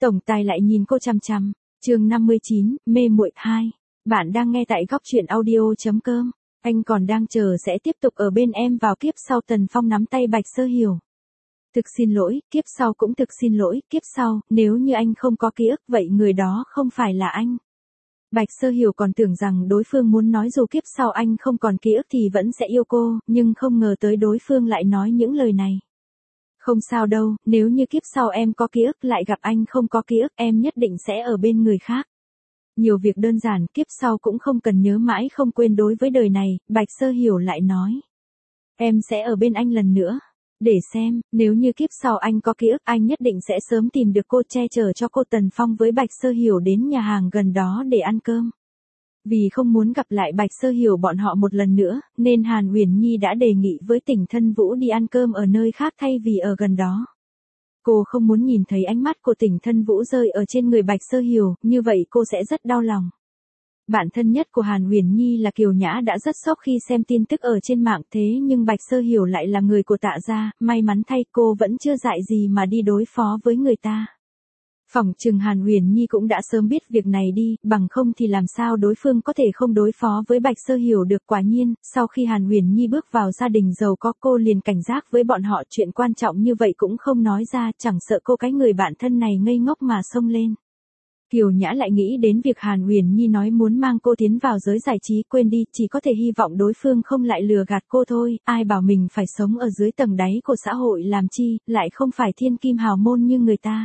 Tổng tài lại nhìn cô chằm chằm. Chương 59, mê muội 2. Bạn đang nghe tại góc truyện audio.com. Anh còn đang chờ sẽ tiếp tục ở bên em vào kiếp sau. Tần Phong nắm tay Bạch Sơ Hiểu. Thực xin lỗi, kiếp sau cũng thực xin lỗi, kiếp sau, nếu như anh không có ký ức vậy người đó không phải là anh. Bạch Sơ Hiểu còn tưởng rằng đối phương muốn nói dù kiếp sau anh không còn ký ức thì vẫn sẽ yêu cô, nhưng không ngờ tới đối phương lại nói những lời này. Không sao đâu, nếu như kiếp sau em có ký ức lại gặp anh không có ký ức em nhất định sẽ ở bên người khác. Nhiều việc đơn giản kiếp sau cũng không cần nhớ mãi không quên đối với đời này, Bạch Sơ Hiểu lại nói. Em sẽ ở bên anh lần nữa. Để xem, nếu như kiếp sau anh có ký ức anh nhất định sẽ sớm tìm được cô che chở cho cô. Tần Phong với Bạch Sơ Hiểu đến nhà hàng gần đó để ăn cơm. Vì không muốn gặp lại Bạch Sơ Hiểu bọn họ một lần nữa, nên Hàn Uyển Nhi đã đề nghị với Tỉnh Thân Vũ đi ăn cơm ở nơi khác thay vì ở gần đó. Cô không muốn nhìn thấy ánh mắt của Tỉnh Thân Vũ rơi ở trên người Bạch Sơ Hiểu, như vậy cô sẽ rất đau lòng. Bạn thân nhất của Hàn Uyển Nhi là Kiều Nhã đã rất sốc khi xem tin tức ở trên mạng, thế nhưng Bạch Sơ Hiểu lại là người của Tạ gia, may mắn thay cô vẫn chưa dại gì mà đi đối phó với người ta. Phỏng chừng Hàn Uyển Nhi cũng đã sớm biết việc này đi, bằng không thì làm sao đối phương có thể không đối phó với Bạch Sơ Hiểu được. Quả nhiên, sau khi Hàn Uyển Nhi bước vào gia đình giàu có cô liền cảnh giác với bọn họ, chuyện quan trọng như vậy cũng không nói ra, chẳng sợ cô cái người bạn thân này ngây ngốc mà xông lên. Kiều Nhã lại nghĩ đến việc Hàn Uyển Nhi nói muốn mang cô tiến vào giới giải trí, quên đi, chỉ có thể hy vọng đối phương không lại lừa gạt cô thôi, ai bảo mình phải sống ở dưới tầng đáy của xã hội làm chi, lại không phải thiên kim hào môn như người ta.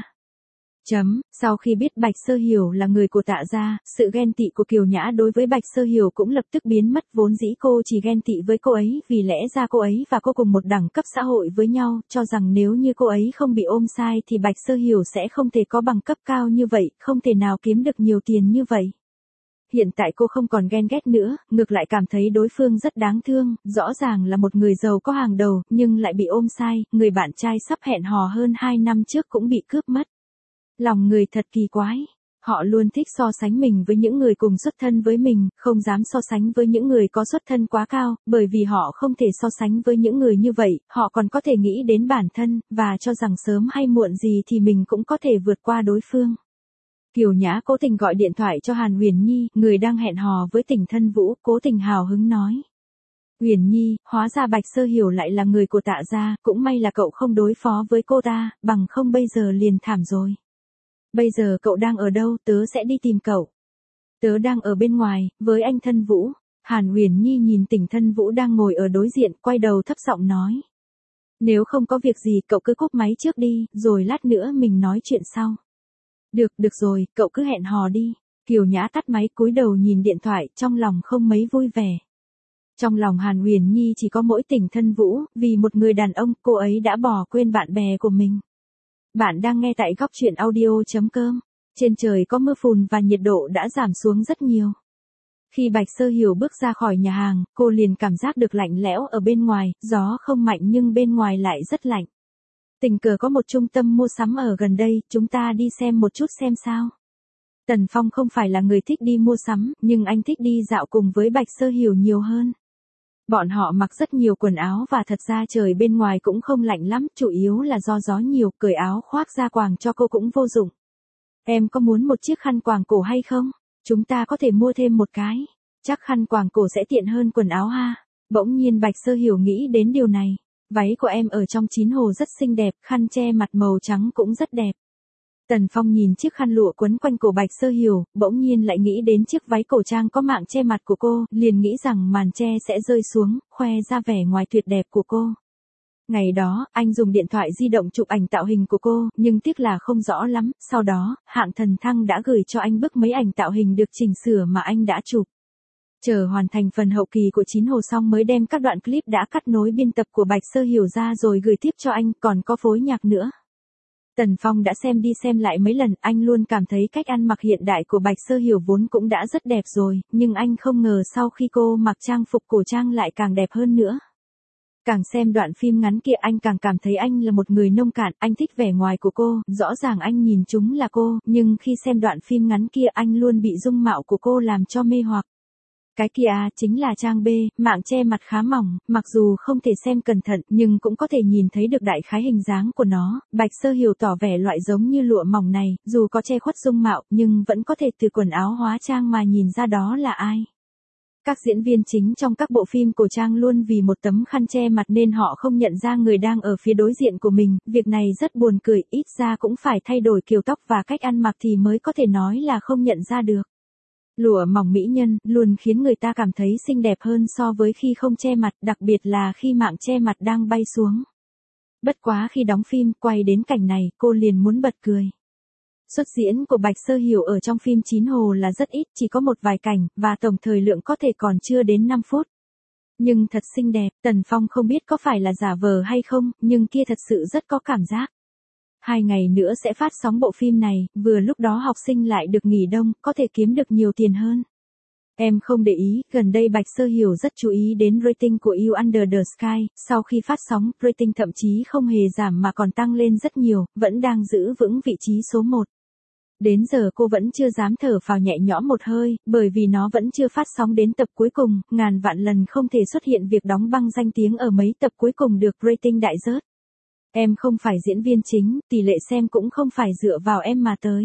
Sau khi biết Bạch Sơ Hiểu là người của Tạ gia, sự ghen tị của Kiều Nhã đối với Bạch Sơ Hiểu cũng lập tức biến mất, vốn dĩ cô chỉ ghen tị với cô ấy vì lẽ ra cô ấy và cô cùng một đẳng cấp xã hội với nhau, cho rằng nếu như cô ấy không bị ôm sai thì Bạch Sơ Hiểu sẽ không thể có bằng cấp cao như vậy, không thể nào kiếm được nhiều tiền như vậy. Hiện tại cô không còn ghen ghét nữa, ngược lại cảm thấy đối phương rất đáng thương, rõ ràng là một người giàu có hàng đầu, nhưng lại bị ôm sai, người bạn trai sắp hẹn hò hơn 2 năm trước cũng bị cướp mất. Lòng người thật kỳ quái, họ luôn thích so sánh mình với những người cùng xuất thân với mình, không dám so sánh với những người có xuất thân quá cao, bởi vì họ không thể so sánh với những người như vậy, họ còn có thể nghĩ đến bản thân, và cho rằng sớm hay muộn gì thì mình cũng có thể vượt qua đối phương. Kiều Nhã cố tình gọi điện thoại cho Hàn Uyển Nhi, người đang hẹn hò với Tỉnh Thân Vũ, cố tình hào hứng nói. Uyển Nhi, hóa ra Bạch Sơ Hiểu lại là người của Tạ gia, cũng may là cậu không đối phó với cô ta, bằng không bây giờ liền thảm rồi. Bây giờ cậu đang ở đâu, tớ sẽ đi tìm cậu. Tớ đang ở bên ngoài, với anh Thân Vũ. Hàn Uyển Nhi nhìn Tỉnh Thân Vũ đang ngồi ở đối diện, quay đầu thấp giọng nói. Nếu không có việc gì cậu cứ cúp máy trước đi, rồi lát nữa mình nói chuyện sau. Được rồi, cậu cứ hẹn hò đi. Kiều Nhã tắt máy cúi đầu nhìn điện thoại, trong lòng không mấy vui vẻ. Trong lòng Hàn Uyển Nhi chỉ có mỗi Tỉnh Thân Vũ, vì một người đàn ông, cô ấy đã bỏ quên bạn bè của mình. Bạn đang nghe tại góc truyện audio.com. Trên trời có mưa phùn và nhiệt độ đã giảm xuống rất nhiều. Khi Bạch Sơ Hiểu bước ra khỏi nhà hàng, cô liền cảm giác được lạnh lẽo ở bên ngoài, gió không mạnh nhưng bên ngoài lại rất lạnh. Tình cờ có một trung tâm mua sắm ở gần đây, chúng ta đi xem một chút xem sao. Tần Phong không phải là người thích đi mua sắm, nhưng anh thích đi dạo cùng với Bạch Sơ Hiểu nhiều hơn. Bọn họ mặc rất nhiều quần áo và thật ra trời bên ngoài cũng không lạnh lắm, chủ yếu là do gió nhiều, cởi áo khoác ra quàng cho cô cũng vô dụng. Em có muốn một chiếc khăn quàng cổ hay không? Chúng ta có thể mua thêm một cái. Chắc khăn quàng cổ sẽ tiện hơn quần áo ha. Bỗng nhiên Bạch Sơ Hiểu nghĩ đến điều này. Váy của em ở trong chín hồ rất xinh đẹp, khăn che mặt màu trắng cũng rất đẹp. Tần Phong nhìn chiếc khăn lụa quấn quanh cổ Bạch Sơ Hiểu, bỗng nhiên lại nghĩ đến chiếc váy cổ trang có mạng che mặt của cô, liền nghĩ rằng màn che sẽ rơi xuống, khoe ra vẻ ngoài tuyệt đẹp của cô. Ngày đó, anh dùng điện thoại di động chụp ảnh tạo hình của cô, nhưng tiếc là không rõ lắm, sau đó, Hạng Thần Thăng đã gửi cho anh bức mấy ảnh tạo hình được chỉnh sửa mà anh đã chụp. Chờ hoàn thành phần hậu kỳ của chín hồ xong mới đem các đoạn clip đã cắt nối biên tập của Bạch Sơ Hiểu ra rồi gửi tiếp cho anh, còn có phối nhạc nữa. Tần Phong đã xem đi xem lại mấy lần, anh luôn cảm thấy cách ăn mặc hiện đại của Bạch Sơ Hiểu vốn cũng đã rất đẹp rồi, nhưng anh không ngờ sau khi cô mặc trang phục cổ trang lại càng đẹp hơn nữa. Càng xem đoạn phim ngắn kia anh càng cảm thấy anh là một người nông cạn, anh thích vẻ ngoài của cô, rõ ràng anh nhìn chúng là cô, nhưng khi xem đoạn phim ngắn kia anh luôn bị dung mạo của cô làm cho mê hoặc. Cái kia chính là trang B, mạng che mặt khá mỏng, mặc dù không thể xem cẩn thận nhưng cũng có thể nhìn thấy được đại khái hình dáng của nó. Bạch Sơ Hiểu tỏ vẻ loại giống như lụa mỏng này, dù có che khuất dung mạo nhưng vẫn có thể từ quần áo hóa trang mà nhìn ra đó là ai. Các diễn viên chính trong các bộ phim cổ trang luôn vì một tấm khăn che mặt nên họ không nhận ra người đang ở phía đối diện của mình, việc này rất buồn cười, ít ra cũng phải thay đổi kiểu tóc và cách ăn mặc thì mới có thể nói là không nhận ra được. Lụa mỏng mỹ nhân luôn khiến người ta cảm thấy xinh đẹp hơn so với khi không che mặt, đặc biệt là khi mạng che mặt đang bay xuống. Bất quá khi đóng phim, quay đến cảnh này, cô liền muốn bật cười. Xuất diễn của Bạch Sơ Hiểu ở trong phim Chín Hồ là rất ít, chỉ có một vài cảnh, và tổng thời lượng có thể còn chưa đến 5 phút. Nhưng thật xinh đẹp, Tần Phong không biết có phải là giả vờ hay không, nhưng kia thật sự rất có cảm giác. 2 ngày nữa sẽ phát sóng bộ phim này, vừa lúc đó học sinh lại được nghỉ đông, có thể kiếm được nhiều tiền hơn. Em không để ý, gần đây Bạch Sơ Hiểu rất chú ý đến rating của You Under the Sky, sau khi phát sóng, rating thậm chí không hề giảm mà còn tăng lên rất nhiều, vẫn đang giữ vững vị trí số 1. Đến giờ cô vẫn chưa dám thở phào nhẹ nhõm một hơi, bởi vì nó vẫn chưa phát sóng đến tập cuối cùng, ngàn vạn lần không thể xuất hiện việc đóng băng danh tiếng ở mấy tập cuối cùng được rating đại rớt. Em không phải diễn viên chính, tỷ lệ xem cũng không phải dựa vào em mà tới.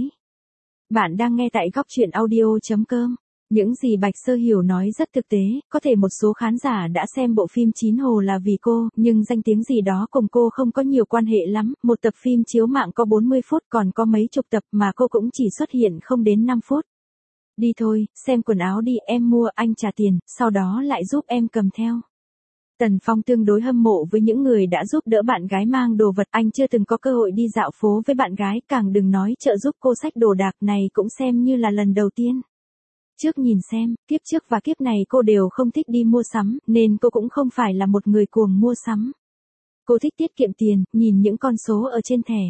Bạn đang nghe tại góc truyện audio.com. Những gì Bạch Sơ Hiểu nói rất thực tế, có thể một số khán giả đã xem bộ phim Chín Hồ là vì cô, nhưng danh tiếng gì đó cùng cô không có nhiều quan hệ lắm, một tập phim chiếu mạng có 40 phút còn có mấy chục tập mà cô cũng chỉ xuất hiện không đến 5 phút. Đi thôi, xem quần áo đi, em mua, anh trả tiền, sau đó lại giúp em cầm theo. Tần Phong tương đối hâm mộ với những người đã giúp đỡ bạn gái mang đồ vật, anh chưa từng có cơ hội đi dạo phố với bạn gái, càng đừng nói trợ giúp cô xách đồ đạc, này cũng xem như là lần đầu tiên. Trước nhìn xem, kiếp trước và kiếp này cô đều không thích đi mua sắm, nên cô cũng không phải là một người cuồng mua sắm. Cô thích tiết kiệm tiền, nhìn những con số ở trên thẻ.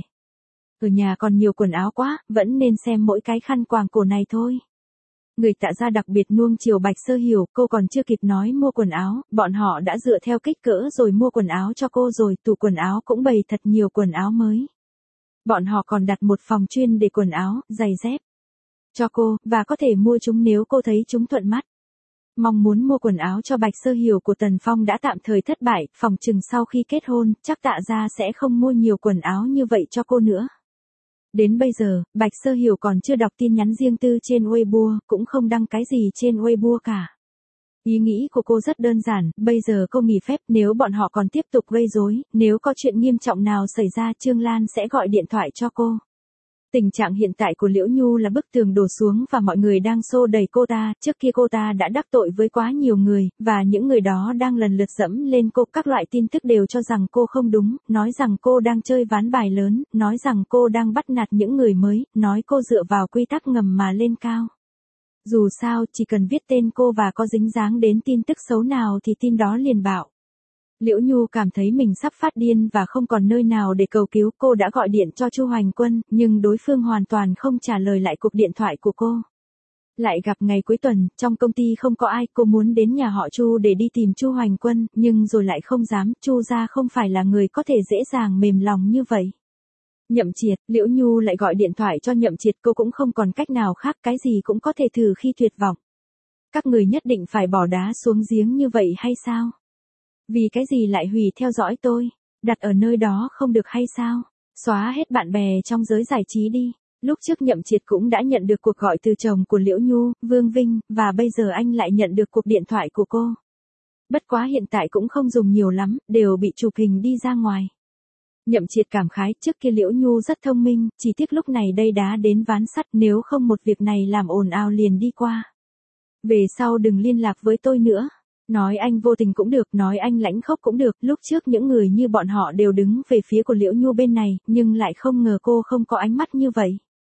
Ở nhà còn nhiều quần áo quá, vẫn nên xem mỗi cái khăn quàng cổ này thôi. Người Tạ Gia đặc biệt nuông chiều Bạch Sơ Hiểu, cô còn chưa kịp nói mua quần áo, bọn họ đã dựa theo kích cỡ rồi mua quần áo cho cô rồi, tủ quần áo cũng bày thật nhiều quần áo mới. Bọn họ còn đặt một phòng chuyên để quần áo, giày dép cho cô, và có thể mua chúng nếu cô thấy chúng thuận mắt. Mong muốn mua quần áo cho Bạch Sơ Hiểu của Tần Phong đã tạm thời thất bại, phòng chừng sau khi kết hôn, chắc Tạ Gia sẽ không mua nhiều quần áo như vậy cho cô nữa. Đến bây giờ, Bạch Sơ Hiểu còn chưa đọc tin nhắn riêng tư trên Weibo, cũng không đăng cái gì trên Weibo cả. Ý nghĩ của cô rất đơn giản, bây giờ cô nghỉ phép, nếu bọn họ còn tiếp tục gây rối, nếu có chuyện nghiêm trọng nào xảy ra Trương Lan sẽ gọi điện thoại cho cô. Tình trạng hiện tại của Liễu Nhu là bức tường đổ xuống và mọi người đang xô đẩy cô ta, trước kia cô ta đã đắc tội với quá nhiều người, và những người đó đang lần lượt dẫm lên cô, các loại tin tức đều cho rằng cô không đúng, nói rằng cô đang chơi ván bài lớn, nói rằng cô đang bắt nạt những người mới, nói cô dựa vào quy tắc ngầm mà lên cao. Dù sao, chỉ cần viết tên cô và có dính dáng đến tin tức xấu nào thì tin đó liền bạo. Liễu Nhu cảm thấy mình sắp phát điên và không còn nơi nào để cầu cứu, cô đã gọi điện cho Chu Hoành Quân, nhưng đối phương hoàn toàn không trả lời lại cuộc điện thoại của cô. Lại gặp ngày cuối tuần, trong công ty không có ai, cô muốn đến nhà họ Chu để đi tìm Chu Hoành Quân, nhưng rồi lại không dám, Chu gia không phải là người có thể dễ dàng mềm lòng như vậy. Nhậm Triệt, Liễu Nhu lại gọi điện thoại cho Nhậm Triệt, cô cũng không còn cách nào khác, cái gì cũng có thể thử khi tuyệt vọng. Các người nhất định phải bỏ đá xuống giếng như vậy hay sao? Vì cái gì lại hủy theo dõi tôi? Đặt ở nơi đó không được hay sao? Xóa hết bạn bè trong giới giải trí đi. Lúc trước Nhậm Triệt cũng đã nhận được cuộc gọi từ chồng của Liễu Nhu, Vương Vinh, và bây giờ anh lại nhận được cuộc điện thoại của cô. Bất quá hiện tại cũng không dùng nhiều lắm, đều bị chụp hình đi ra ngoài. Nhậm Triệt cảm khái, trước kia Liễu Nhu rất thông minh, chỉ tiếc lúc này đây đá đến ván sắt, nếu không một việc này làm ồn ào liền đi qua. Về sau đừng liên lạc với tôi nữa. Nói anh vô tình cũng được, nói anh lãnh khốc cũng được, lúc trước những người như bọn họ đều đứng về phía của Liễu Nhu bên này, nhưng lại không ngờ cô không có ánh mắt như vậy.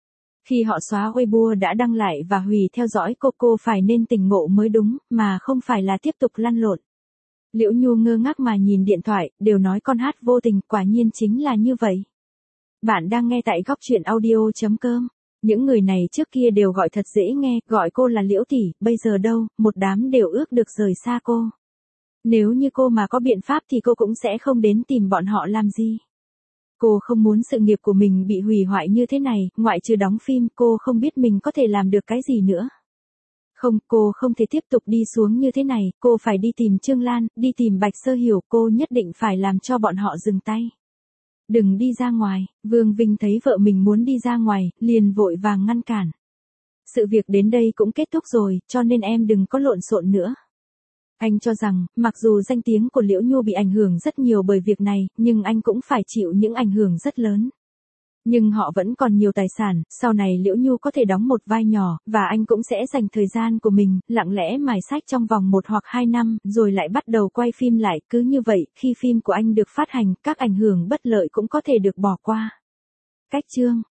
Khi họ xóa Weibo đã đăng lại và hủy theo dõi cô phải nên tỉnh ngộ mới đúng, mà không phải là tiếp tục lăn lộn. Liễu Nhu ngơ ngác mà nhìn điện thoại, đều nói con hát vô tình, quả nhiên chính là như vậy. Bạn đang nghe tại góc truyện audio.com. Những người này trước kia đều gọi thật dễ nghe, gọi cô là Liễu tỷ, bây giờ đâu, một đám đều ước được rời xa cô. Nếu như cô mà có biện pháp thì cô cũng sẽ không đến tìm bọn họ làm gì. Cô không muốn sự nghiệp của mình bị hủy hoại như thế này, ngoại trừ đóng phim, cô không biết mình có thể làm được cái gì nữa. Không, cô không thể tiếp tục đi xuống như thế này, cô phải đi tìm Trương Lan, đi tìm Bạch Sơ Hiểu, cô nhất định phải làm cho bọn họ dừng tay. Đừng đi ra ngoài, Vương Vinh thấy vợ mình muốn đi ra ngoài, liền vội vàng ngăn cản. Sự việc đến đây cũng kết thúc rồi, cho nên em đừng có lộn xộn nữa. Anh cho rằng, mặc dù danh tiếng của Liễu Nhu bị ảnh hưởng rất nhiều bởi việc này, nhưng anh cũng phải chịu những ảnh hưởng rất lớn. Nhưng họ vẫn còn nhiều tài sản, sau này Liễu Nhu có thể đóng một vai nhỏ, và anh cũng sẽ dành thời gian của mình, lặng lẽ mài sách trong vòng 1 hoặc 2 năm, rồi lại bắt đầu quay phim lại, cứ như vậy, khi phim của anh được phát hành, các ảnh hưởng bất lợi cũng có thể được bỏ qua. Cách chương